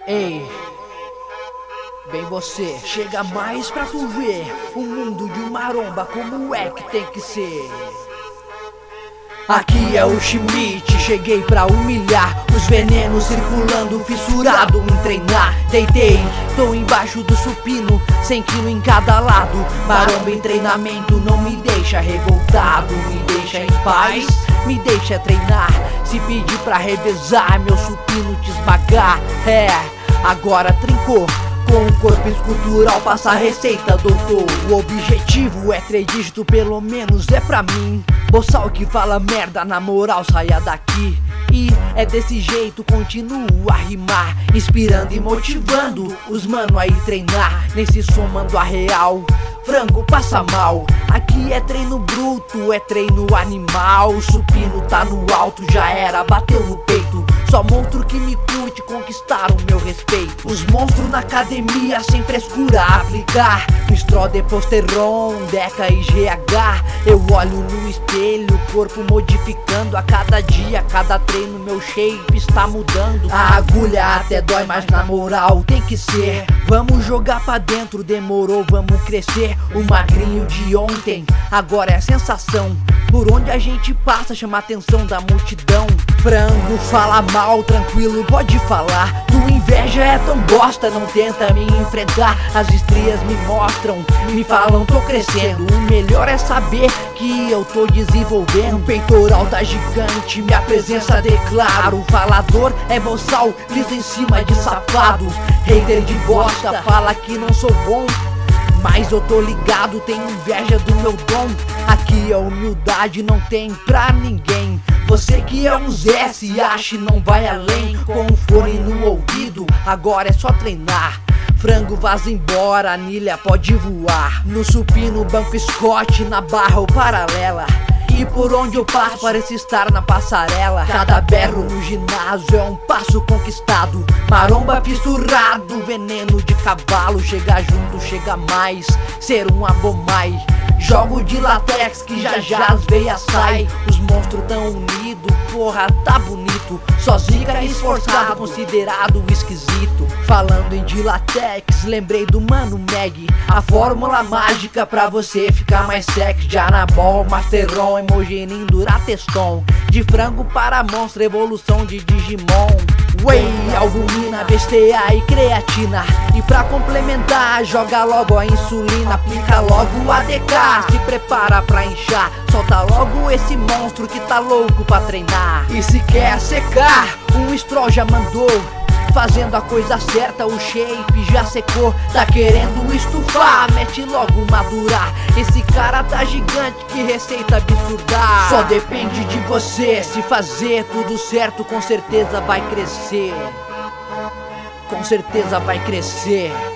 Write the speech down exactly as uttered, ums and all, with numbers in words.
Ei, bem você, chega mais pra tu ver o mundo de um maromba como é que tem que ser. Aqui é o Schmidt, cheguei pra humilhar os venenos circulando, fissurado em treinar. Deitei, tô embaixo do supino, cem quilos em cada lado. Maromba em treinamento não me deixa revoltado, me deixa em paz, me deixa treinar. Se pedir pra revezar, meu supino te esmagar. É, agora trincou. Com o corpo escultural passa a receita, doutor. O objetivo é três dígitos, pelo menos é pra mim. Boçal que fala merda, na moral saia daqui. E é desse jeito, continuo a rimar, inspirando e motivando os mano aí treinar. Nesse somando a real, frango passa mal. Aqui é treino bruto, é treino animal. O supino tá no alto, já era, bateu no peito. Só monstro que me curte conquistaram meu respeito. Os monstros na academia sem frescura aplicar Mistrol, Deposteron, Deca e G H. Eu olho no espelho, corpo modificando a cada dia, cada treino meu shape está mudando. A agulha até dói, mas na moral tem que ser. Vamos jogar pra dentro, demorou, vamos crescer. O magrinho de ontem, agora é a sensação. Por onde a gente passa, chama a atenção da multidão. Frango fala mal, tranquilo, pode falar. Tua inveja é tão bosta, não tenta me enfrentar. As estrias me mostram, me falam tô crescendo. O melhor é saber que eu tô desenvolvendo. O peitoral tá gigante, minha presença declaro. O falador é boçal, liso em cima de safado. Hater de bosta, fala que não sou bom, mas eu tô ligado, tenho inveja do meu dom. Aqui a humildade não tem pra ninguém. Você que é um Zé, se acha e não vai além. Com um fone no ouvido, agora é só treinar. Frango vaza embora, anilha pode voar. No supino, banco Scott, na barra ou paralela. E por onde eu passo parece estar na passarela. Cada berro no ginásio é um passo conquistado. Maromba fissurado, veneno de cavalo. Chega junto, chega mais, ser um abomai. Jogo de latex que já já as veias sai. Os monstros tão unidos, porra, tá bonito. Só zica esforçado, considerado esquisito. Falando em de latex, lembrei do Mano Meg. A fórmula mágica pra você ficar mais sexy. De Anabol, Masteron, Hemogenin, Durateston. De frango para monstro, evolução de Digimon. Whey, albumina, B C A A e creatina. E pra complementar, joga logo a insulina. Aplica logo o A D K, se prepara pra inchar. Solta logo esse monstro que tá louco pra treinar. E se quer secar, um Mistrol já mandou. Fazendo a coisa certa, o shape já secou. Tá querendo estufar, mete logo madurar. Esse cara tá gigante, que receita absurda. Só depende de você, se fazer tudo certo, com certeza vai crescer. Com certeza vai crescer.